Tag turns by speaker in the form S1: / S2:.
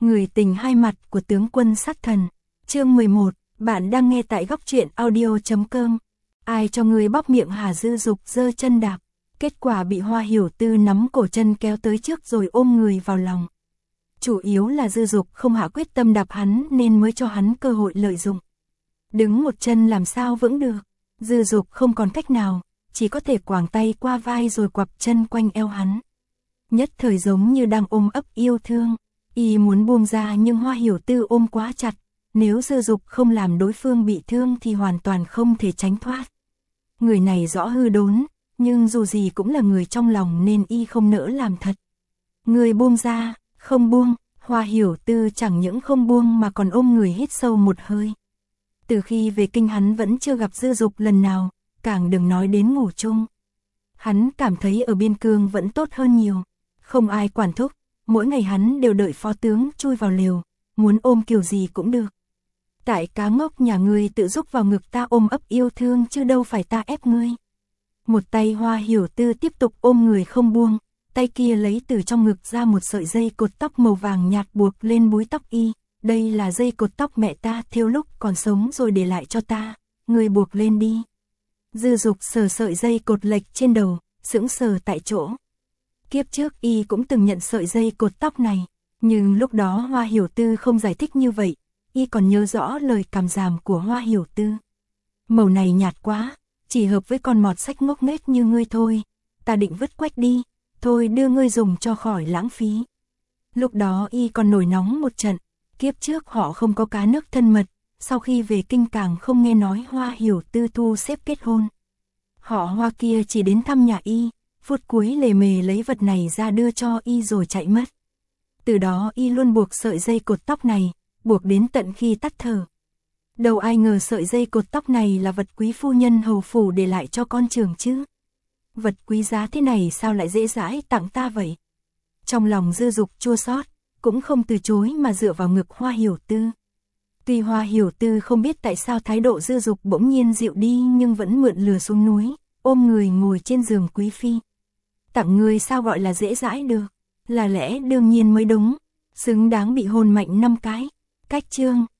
S1: Người tình hai mặt của tướng quân sát thần. Chương 11, bạn đang nghe tại góc truyện audio.com. Ai cho ngươi bóp miệng hả? Dư Dục giơ chân đạp, kết quả bị Hoa Hiểu Tư nắm cổ chân kéo tới trước rồi ôm người vào lòng. Chủ yếu là Dư Dục không hạ quyết tâm đạp hắn nên mới cho hắn cơ hội lợi dụng. Đứng một chân làm sao vững được, Dư Dục không còn cách nào, chỉ có thể quàng tay qua vai rồi quặp chân quanh eo hắn. Nhất thời giống như đang ôm ấp yêu thương, y muốn buông ra nhưng Hoa Hiểu Tư ôm quá chặt, nếu Dư Dục không làm đối phương bị thương thì hoàn toàn không thể tránh thoát. Người này rõ hư đốn, nhưng dù gì cũng là người trong lòng nên y không nỡ làm thật. Người buông ra, không buông, Hoa Hiểu Tư chẳng những không buông mà còn ôm người hít sâu một hơi. Từ khi về kinh hắn vẫn chưa gặp Dư Dục lần nào, càng đừng nói đến ngủ chung. Hắn cảm thấy ở biên cương vẫn tốt hơn nhiều, không ai quản thúc, mỗi ngày hắn đều đợi phó tướng chui vào lều, muốn ôm kiểu gì cũng được. Tại cá ngốc nhà ngươi tự giúp vào ngực ta ôm ấp yêu thương chứ đâu phải ta ép ngươi. Một tay Hoa Hiểu Tư tiếp tục ôm người không buông, tay kia lấy từ trong ngực ra một sợi dây cột tóc màu vàng nhạt buộc lên búi tóc y. Đây là dây cột tóc mẹ ta thêu lúc còn sống rồi để lại cho ta, ngươi buộc lên đi. Dư Dục sờ sợi dây cột lệch trên đầu, sững sờ tại chỗ. Kiếp trước y cũng từng nhận sợi dây cột tóc này, nhưng lúc đó Hoa Hiểu Tư không giải thích như vậy, y còn nhớ rõ lời cảm giảm của Hoa Hiểu Tư. Màu này nhạt quá, chỉ hợp với con mọt sách ngốc nghếch như ngươi thôi, ta định vứt quách đi, thôi đưa ngươi dùng cho khỏi lãng phí. Lúc đó y còn nổi nóng một trận, kiếp trước họ không có cá nước thân mật, sau khi về kinh càng không nghe nói Hoa Hiểu Tư thu xếp kết hôn. Họ Hoa kia chỉ đến thăm nhà y, phút cuối lề mề lấy vật này ra đưa cho y rồi chạy mất. Từ đó y luôn buộc sợi dây cột tóc này, buộc đến tận khi tắt thở. Đâu ai ngờ sợi dây cột tóc này là vật quý phu nhân hầu phủ để lại cho con trưởng chứ. Vật quý giá thế này sao lại dễ dãi tặng ta vậy? Trong lòng Dư Dục chua xót, cũng không từ chối mà dựa vào ngực Hoa Hiểu Tư. Tuy Hoa Hiểu Tư không biết tại sao thái độ Dư Dục bỗng nhiên dịu đi nhưng vẫn mượn lừa xuống núi, ôm người ngồi trên giường quý phi. Tặng người sao gọi là dễ dãi được, là lẽ đương nhiên mới đúng, xứng đáng bị hôn mạnh 5 cái. Cách chương